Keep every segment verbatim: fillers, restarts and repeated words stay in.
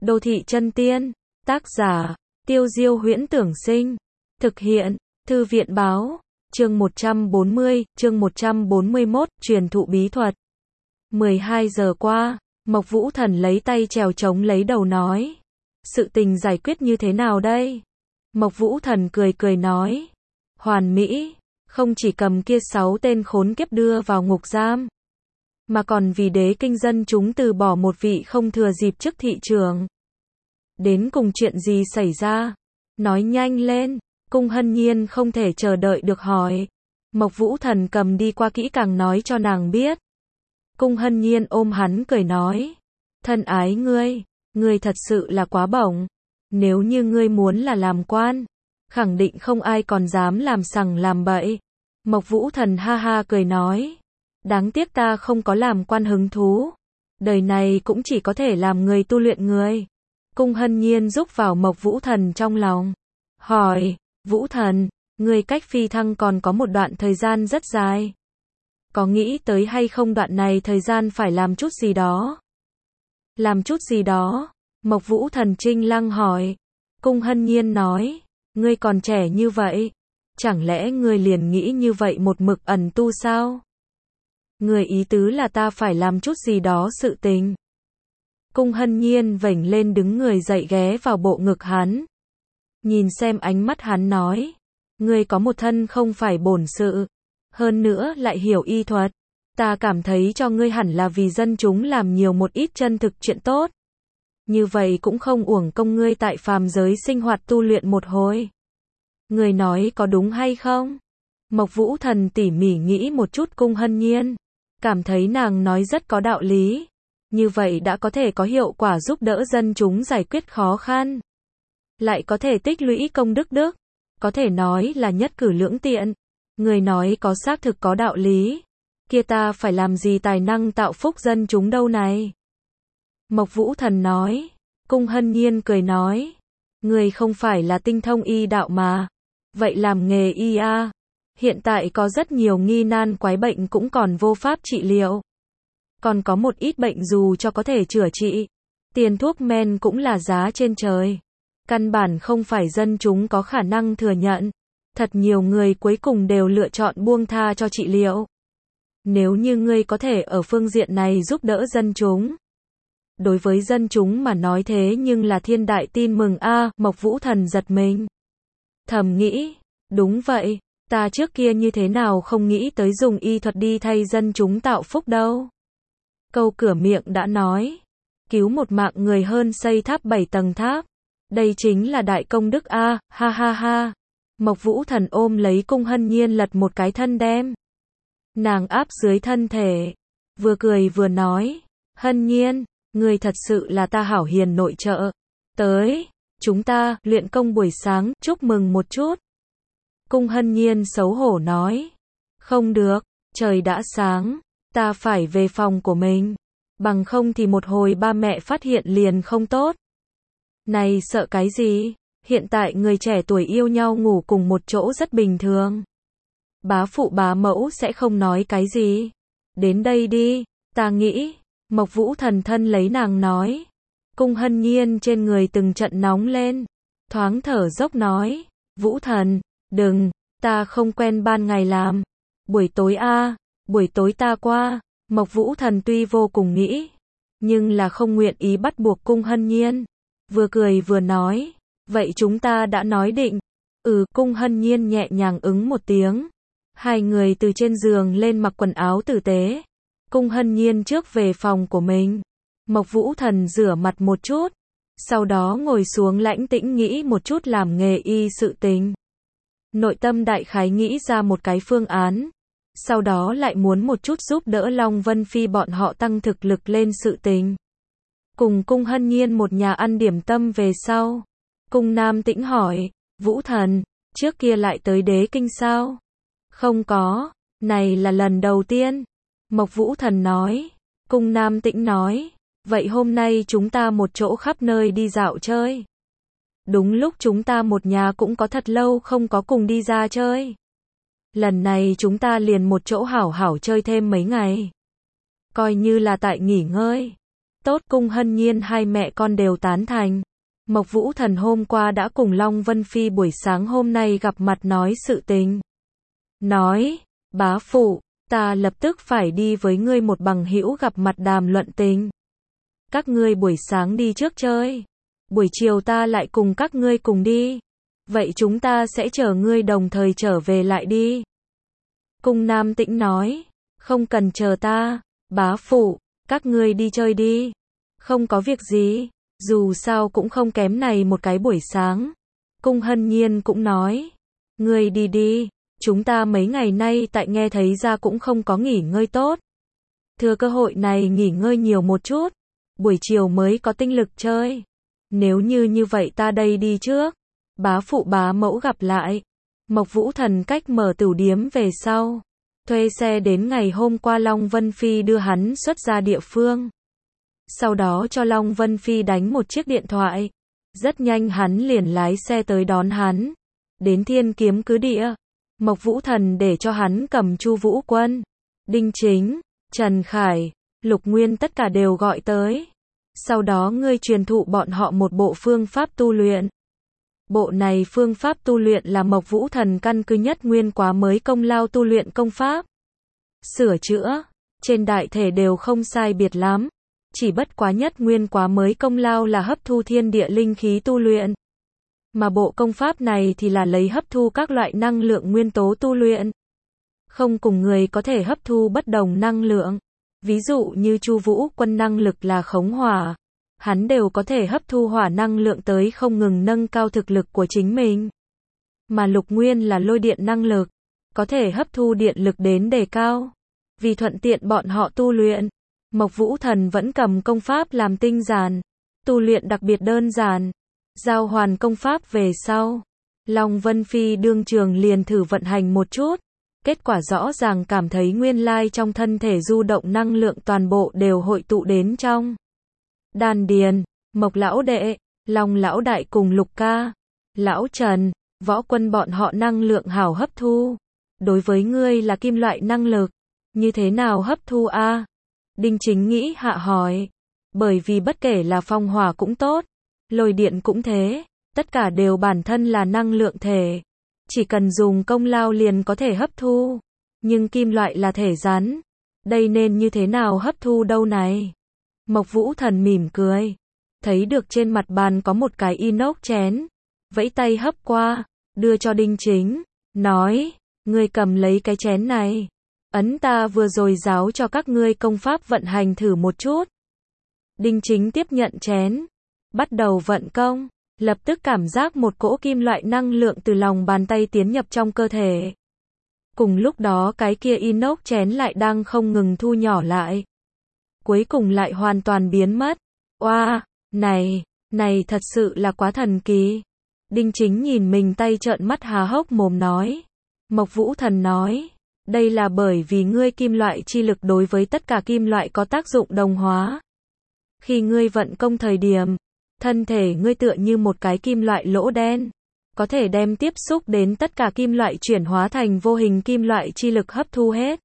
Đô thị chân tiên, tác giả, Tiêu Diêu Huyễn Tưởng Sinh, thực hiện, Thư viện báo, chương một trăm bốn mươi, chương một trăm bốn mươi mốt, truyền thụ bí thuật. mười hai giờ qua, Mộc Vũ Thần lấy tay chèo chống lấy đầu nói. Sự tình giải quyết như thế nào đây? Mộc Vũ Thần cười cười nói. Hoàn mỹ, không chỉ cầm kia sáu tên khốn kiếp đưa vào ngục giam, mà còn vì đế kinh dân chúng từ bỏ một vị không thừa dịp chức thị trưởng. Đến cùng chuyện gì xảy ra? Nói nhanh lên. Cung Hân Nhiên không thể chờ đợi được hỏi. Mộc Vũ Thần cầm đi qua kỹ càng nói cho nàng biết. Cung Hân Nhiên ôm hắn cười nói. Thân ái ngươi, ngươi thật sự là quá bổng. Nếu như ngươi muốn là làm quan, khẳng định không ai còn dám làm sằng làm bậy. Mộc Vũ Thần ha ha cười nói. Đáng tiếc ta không có làm quan hứng thú. Đời này cũng chỉ có thể làm người tu luyện người. Cung Hân Nhiên rúc vào Mộc Vũ Thần trong lòng. Hỏi, Vũ Thần, ngươi cách phi thăng còn có một đoạn thời gian rất dài. Có nghĩ tới hay không đoạn này thời gian phải làm chút gì đó? Làm chút gì đó? Mộc Vũ Thần trinh lăng hỏi. Cung Hân Nhiên nói, ngươi còn trẻ như vậy. Chẳng lẽ ngươi liền nghĩ như vậy một mực ẩn tu sao? Người ý tứ là ta phải làm chút gì đó sự tình. Cung Hân Nhiên vểnh lên đứng người dậy ghé vào bộ ngực hắn. Nhìn xem ánh mắt hắn nói. Ngươi có một thân không phải bổn sự. Hơn nữa lại hiểu y thuật. Ta cảm thấy cho ngươi hẳn là vì dân chúng làm nhiều một ít chân thực chuyện tốt. Như vậy cũng không uổng công ngươi tại phàm giới sinh hoạt tu luyện một hồi. Ngươi nói có đúng hay không? Mộc Vũ Thần tỉ mỉ nghĩ một chút Cung Hân Nhiên. Cảm thấy nàng nói rất có đạo lý. Như vậy đã có thể có hiệu quả giúp đỡ dân chúng giải quyết khó khăn. Lại có thể tích lũy công đức đức. Có thể nói là nhất cử lưỡng tiện. Người nói có xác thực có đạo lý. Kia ta phải làm gì tài năng tạo phúc dân chúng đâu này? Mộc Vũ Thần nói. Cung Hân Nhiên cười nói. Người không phải là tinh thông y đạo mà. Vậy làm nghề y a. Hiện tại có rất nhiều nghi nan quái bệnh cũng còn vô pháp trị liệu. Còn có một ít bệnh dù cho có thể chữa trị. Tiền thuốc men cũng là giá trên trời. Căn bản không phải dân chúng có khả năng thừa nhận. Thật nhiều người cuối cùng đều lựa chọn buông tha cho trị liệu. Nếu như ngươi có thể ở phương diện này giúp đỡ dân chúng. Đối với dân chúng mà nói thế nhưng là thiên đại tin mừng a. À, Mộc Vũ Thần giật mình. Thầm nghĩ, đúng vậy, ta trước kia như thế nào không nghĩ tới dùng y thuật đi thay dân chúng tạo phúc đâu. Câu cửa miệng đã nói, cứu một mạng người hơn xây tháp bảy tầng tháp. Đây chính là đại công đức a, à, ha ha ha. Mộc Vũ Thần ôm lấy Cung Hân Nhiên lật một cái thân đem. Nàng áp dưới thân thể, vừa cười vừa nói, Hân Nhiên, ngươi thật sự là ta hảo hiền nội trợ. Tới, chúng ta luyện công buổi sáng, chúc mừng một chút. Cung Hân Nhiên xấu hổ nói, không được, trời đã sáng, ta phải về phòng của mình. Bằng không thì một hồi ba mẹ phát hiện liền không tốt. Này sợ cái gì? Hiện tại người trẻ tuổi yêu nhau ngủ cùng một chỗ rất bình thường. Bá phụ bá mẫu sẽ không nói cái gì. Đến đây đi, ta nghĩ. Mộc Vũ Thần thân lấy nàng nói. Cung Hân Nhiên trên người từng trận nóng lên. Thoáng thở dốc nói. Vũ Thần, đừng, ta không quen ban ngày làm. Buổi tối a, à, buổi tối ta qua. Mộc Vũ Thần tuy vô cùng nghĩ, nhưng là không nguyện ý bắt buộc Cung Hân Nhiên. Vừa cười vừa nói. Vậy chúng ta đã nói định. Ừ, Cung Hân Nhiên nhẹ nhàng ứng một tiếng. Hai người từ trên giường lên mặc quần áo tử tế. Cung Hân Nhiên trước về phòng của mình. Mộc Vũ Thần rửa mặt một chút. Sau đó ngồi xuống lãnh tĩnh nghĩ một chút làm nghề y sự tình. Nội tâm đại khái nghĩ ra một cái phương án. Sau đó lại muốn một chút giúp đỡ Long Vân Phi bọn họ tăng thực lực lên sự tình. Cùng Cung Hân Nhiên một nhà ăn điểm tâm về sau. Cung Nam Tĩnh hỏi, Vũ Thần, trước kia lại tới đế kinh sao? Không có, này là lần đầu tiên. Mộc Vũ Thần nói. Cung Nam Tĩnh nói, vậy hôm nay chúng ta một chỗ khắp nơi đi dạo chơi. Đúng lúc chúng ta một nhà cũng có thật lâu không có cùng đi ra chơi. Lần này chúng ta liền một chỗ hảo hảo chơi thêm mấy ngày. Coi như là tại nghỉ ngơi. Tốt, Cung Hân Nhiên hai mẹ con đều tán thành. Mộc Vũ Thần hôm qua đã cùng Long Vân Phi buổi sáng hôm nay gặp mặt nói sự tình. Nói, bá phụ, ta lập tức phải đi với ngươi một bằng hữu gặp mặt đàm luận tình. Các ngươi buổi sáng đi trước chơi. Buổi chiều ta lại cùng các ngươi cùng đi. Vậy chúng ta sẽ chờ ngươi đồng thời trở về lại đi. Cung Nam Tĩnh nói, không cần chờ ta, bá phụ, các ngươi đi chơi đi. Không có việc gì, dù sao cũng không kém này một cái buổi sáng. Cung Hân Nhiên cũng nói, ngươi đi đi, chúng ta mấy ngày nay tại nghe thấy ra cũng không có nghỉ ngơi tốt. Thừa cơ hội này nghỉ ngơi nhiều một chút, buổi chiều mới có tinh lực chơi. Nếu như như vậy ta đây đi trước. Bá phụ bá mẫu gặp lại. Mộc Vũ Thần cách mở tửu điếm về sau. Thuê xe đến ngày hôm qua Long Vân Phi đưa hắn xuất ra địa phương. Sau đó cho Long Vân Phi đánh một chiếc điện thoại. Rất nhanh hắn liền lái xe tới đón hắn. Đến Thiên Kiếm Cứ Địa. Mộc Vũ Thần để cho hắn cầm Chu Vũ Quân, Đinh Chính, Trần Khải, Lục Nguyên tất cả đều gọi tới. Sau đó ngươi truyền thụ bọn họ một bộ phương pháp tu luyện. Bộ này phương pháp tu luyện là Mộc Vũ Thần căn cứ nhất nguyên quá mới công lao tu luyện công pháp. Sửa chữa, trên đại thể đều không sai biệt lắm. Chỉ bất quá nhất nguyên quá mới công lao là hấp thu thiên địa linh khí tu luyện. Mà bộ công pháp này thì là lấy hấp thu các loại năng lượng nguyên tố tu luyện. Không cùng người có thể hấp thu bất đồng năng lượng. Ví dụ như Chu Vũ Quân năng lực là khống hỏa. Hắn đều có thể hấp thu hỏa năng lượng tới không ngừng nâng cao thực lực của chính mình. Mà Lục Nguyên là lôi điện năng lực. Có thể hấp thu điện lực đến đề cao. Vì thuận tiện bọn họ tu luyện. Mộc Vũ Thần vẫn cầm công pháp làm tinh giản. Tu luyện đặc biệt đơn giản. Giao hoàn công pháp về sau. Long Vân Phi đương trường liền thử vận hành một chút. Kết quả rõ ràng cảm thấy nguyên lai trong thân thể du động năng lượng toàn bộ đều hội tụ đến trong đan điền. Mộc lão đệ, Long lão đại cùng Lục ca, lão Trần, Võ Quân bọn họ năng lượng hảo hấp thu. Đối với ngươi là kim loại năng lực, như thế nào hấp thu a? Đinh Chính nghĩ hạ hỏi. Bởi vì bất kể là phong hỏa cũng tốt, lôi điện cũng thế, tất cả đều bản thân là năng lượng thể. Chỉ cần dùng công lao liền có thể hấp thu. Nhưng kim loại là thể rắn. Đây nên như thế nào hấp thu đâu này? Mộc Vũ Thần mỉm cười. Thấy được trên mặt bàn có một cái inox chén. Vẫy tay hấp qua, đưa cho Đinh Chính. Nói, ngươi cầm lấy cái chén này. Ấn ta vừa rồi giáo cho các ngươi công pháp vận hành thử một chút. Đinh Chính tiếp nhận chén. Bắt đầu vận công. Lập tức cảm giác một cỗ kim loại năng lượng từ lòng bàn tay tiến nhập trong cơ thể. Cùng lúc đó cái kia inox chén lại đang không ngừng thu nhỏ lại. Cuối cùng lại hoàn toàn biến mất. Oa, wow, này, này thật sự là quá thần kỳ. Đinh Chính nhìn mình tay trợn mắt há hốc mồm nói. Mộc Vũ Thần nói, đây là bởi vì ngươi kim loại chi lực đối với tất cả kim loại có tác dụng đồng hóa. Khi ngươi vận công thời điểm, thân thể ngươi tựa như một cái kim loại lỗ đen, có thể đem tiếp xúc đến tất cả kim loại chuyển hóa thành vô hình kim loại chi lực hấp thu hết.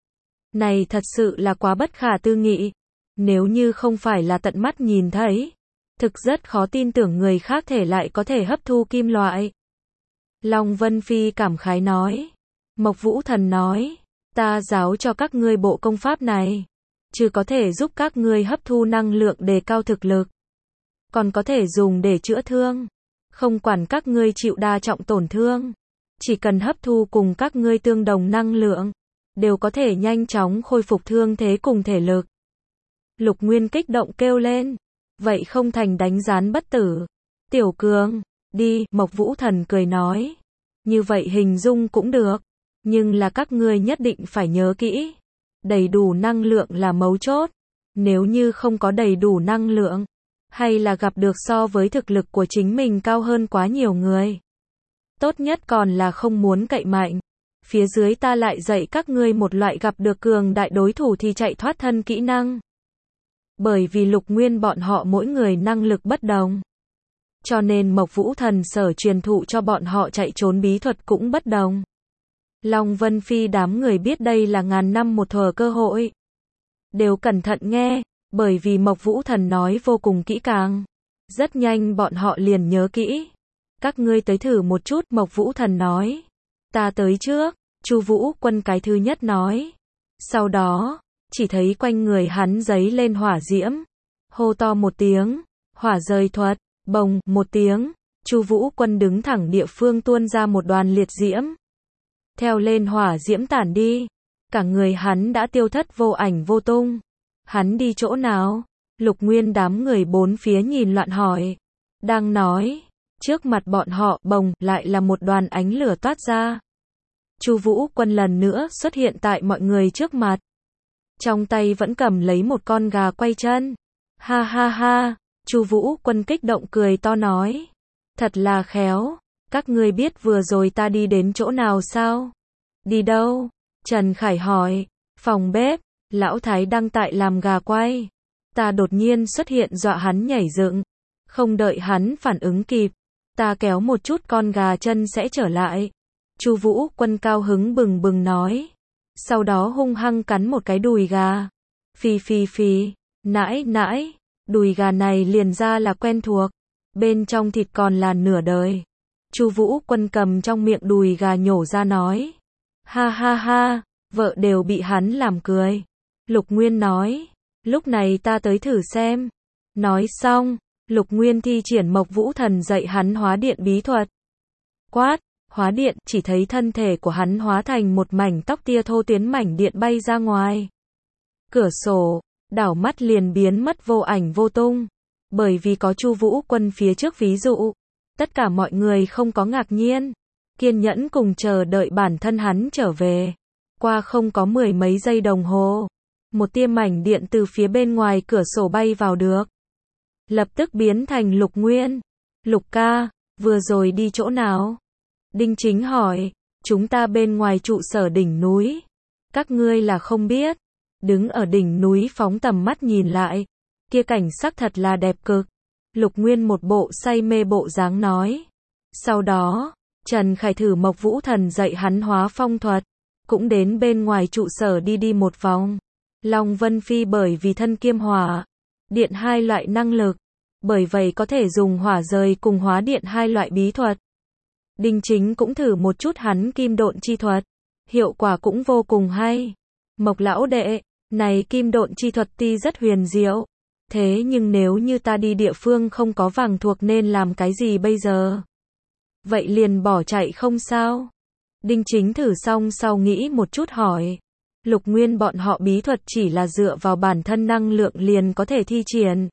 Này thật sự là quá bất khả tư nghị. Nếu như không phải là tận mắt nhìn thấy, thực rất khó tin tưởng người khác thể lại có thể hấp thu kim loại. Long Vân Phi cảm khái nói. Mộc Vũ Thần nói, ta giáo cho các ngươi bộ công pháp này, chứ có thể giúp các ngươi hấp thu năng lượng đề cao thực lực. Còn có thể dùng để chữa thương. Không quản các ngươi chịu đa trọng tổn thương. Chỉ cần hấp thu cùng các ngươi tương đồng năng lượng, đều có thể nhanh chóng khôi phục thương thế cùng thể lực. Lục Nguyên kích động kêu lên. Vậy không thành đánh gián bất tử. Tiểu Cường, đi, Mộc Vũ Thần cười nói. Như vậy hình dung cũng được. Nhưng là các ngươi nhất định phải nhớ kỹ. Đầy đủ năng lượng là mấu chốt. Nếu như không có đầy đủ năng lượng, hay là gặp được so với thực lực của chính mình cao hơn quá nhiều người, tốt nhất còn là không muốn cậy mạnh. Phía dưới ta lại dạy các ngươi một loại gặp được cường đại đối thủ thì chạy thoát thân kỹ năng. Bởi vì Lục Nguyên bọn họ mỗi người năng lực bất đồng, cho nên Mộc Vũ Thần sở truyền thụ cho bọn họ chạy trốn bí thuật cũng bất đồng. Long Vân Phi đám người biết đây là ngàn năm một thuở cơ hội, đều cẩn thận nghe. Bởi vì Mộc Vũ Thần nói vô cùng kỹ càng. Rất nhanh bọn họ liền nhớ kỹ. Các ngươi tới thử một chút, Mộc Vũ Thần nói. Ta tới trước, Chu Vũ Quân cái thứ nhất nói. Sau đó, chỉ thấy quanh người hắn giấy lên hỏa diễm. Hô to một tiếng, hỏa rời thuật, bồng, một tiếng. Chu Vũ Quân đứng thẳng địa phương tuôn ra một đoàn liệt diễm. Theo lên hỏa diễm tản đi. Cả người hắn đã tiêu thất vô ảnh vô tung. Hắn đi chỗ nào? Lục Nguyên đám người bốn phía nhìn loạn hỏi. Đang nói, trước mặt bọn họ bồng lại là một đoàn ánh lửa toát ra. Chu Vũ Quân lần nữa xuất hiện tại mọi người trước mặt. Trong tay vẫn cầm lấy một con gà quay chân. Ha ha ha, Chu Vũ Quân kích động cười to nói. Thật là khéo, các ngươi biết vừa rồi ta đi đến chỗ nào sao? Đi đâu? Trần Khải hỏi. Phòng bếp, lão Thái đang tại làm gà quay. Ta đột nhiên xuất hiện dọa hắn nhảy dựng. Không đợi hắn phản ứng kịp, ta kéo một chút con gà chân sẽ trở lại. Chu Vũ Quân cao hứng bừng bừng nói. Sau đó hung hăng cắn một cái đùi gà. Phì phì phì, nãi nãi, đùi gà này liền ra là quen thuộc. Bên trong thịt còn là nửa đời. Chu Vũ Quân cầm trong miệng đùi gà nhổ ra nói. Ha ha ha, vợ đều bị hắn làm cười. Lục Nguyên nói. Lúc này ta tới thử xem. Nói xong, Lục Nguyên thi triển Mộc Vũ Thần dạy hắn hóa điện bí thuật. Quát, hóa điện, chỉ thấy thân thể của hắn hóa thành một mảnh tóc tia thô tuyến mảnh điện bay ra ngoài. Cửa sổ, đảo mắt liền biến mất vô ảnh vô tung. Bởi vì có Chu Vũ Quân phía trước ví dụ, tất cả mọi người không có ngạc nhiên, kiên nhẫn cùng chờ đợi bản thân hắn trở về. Qua không có mười mấy giây đồng hồ, một tia mảnh điện từ phía bên ngoài cửa sổ bay vào được. Lập tức biến thành Lục Nguyên. Lục ca, vừa rồi đi chỗ nào? Đinh Chính hỏi. Chúng ta bên ngoài trụ sở đỉnh núi. Các ngươi là không biết. Đứng ở đỉnh núi phóng tầm mắt nhìn lại. Kia cảnh sắc thật là đẹp cực. Lục Nguyên một bộ say mê bộ dáng nói. Sau đó, Trần Khải thử Mộc Vũ Thần dạy hắn hóa phong thuật. Cũng đến bên ngoài trụ sở đi đi một vòng. Long Vân Phi bởi vì thân kiêm hỏa, điện hai loại năng lực. Bởi vậy có thể dùng hỏa rời cùng hóa điện hai loại bí thuật. Đinh Chính cũng thử một chút hắn kim độn chi thuật. Hiệu quả cũng vô cùng hay. Mộc lão đệ, này kim độn chi thuật tuy rất huyền diệu. Thế nhưng nếu như ta đi địa phương không có vàng thuộc nên làm cái gì bây giờ? Vậy liền bỏ chạy không sao? Đinh Chính thử xong sau nghĩ một chút hỏi. Lục Nguyên bọn họ bí thuật chỉ là dựa vào bản thân năng lượng liền có thể thi triển.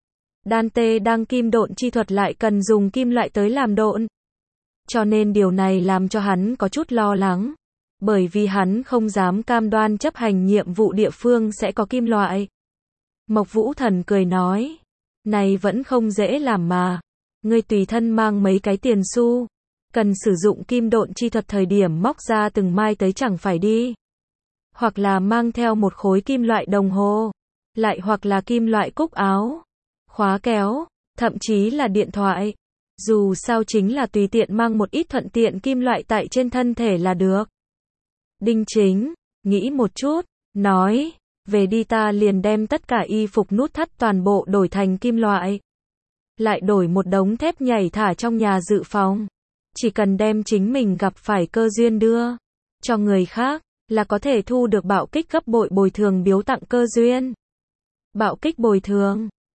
Đan tê đang kim độn chi thuật lại cần dùng kim loại tới làm độn. Cho nên điều này làm cho hắn có chút lo lắng. Bởi vì hắn không dám cam đoan chấp hành nhiệm vụ địa phương sẽ có kim loại. Mộc Vũ Thần cười nói. Này vẫn không dễ làm mà. Ngươi tùy thân mang mấy cái tiền xu. Cần sử dụng kim độn chi thuật thời điểm móc ra từng mai tới chẳng phải đi. Hoặc là mang theo một khối kim loại đồng hồ. Lại hoặc là kim loại cúc áo. Khóa kéo. Thậm chí là điện thoại. Dù sao chính là tùy tiện mang một ít thuận tiện kim loại tại trên thân thể là được. Đinh Chính, nghĩ một chút, nói. Về đi ta liền đem tất cả y phục nút thắt toàn bộ đổi thành kim loại. Lại đổi một đống thép nhảy thả trong nhà dự phòng. Chỉ cần đem chính mình gặp phải cơ duyên đưa cho người khác, là có thể thu được bạo kích gấp bội bồi thường biếu tặng cơ duyên. Bạo kích bồi thường.